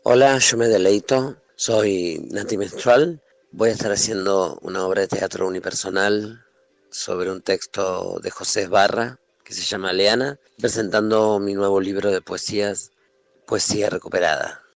Hola, yo me deleito, soy Nati Menstrual. Voy a estar haciendo una obra de teatro unipersonal sobre un texto de José Barra que se llama Leana, presentando mi nuevo libro de poesías, Poesía Recuperada.